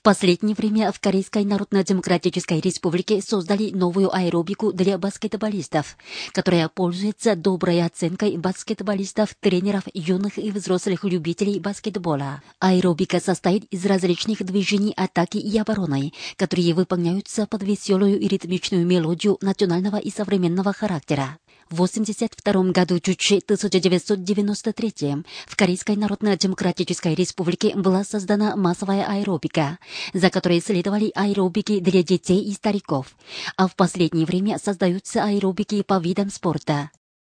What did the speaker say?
последнее время в Корейской Народно-Демократической Республике создали новую аэробику для баскетболистов, которая пользуется доброй оценкой баскетболистов, тренеров, юных и взрослых любителей баскетбола. Аэробика состоит из различных движений атаки и обороны, которые выполняются под веселую и ритмичную мелодию национального и современного характера. В 1982 году, чуть 1993 в Корейской Народно-Демократической Республике была создана массовая аэробика, за которой следовали аэробики для детей и стариков, а в последнее время создаются аэробики по видам спорта.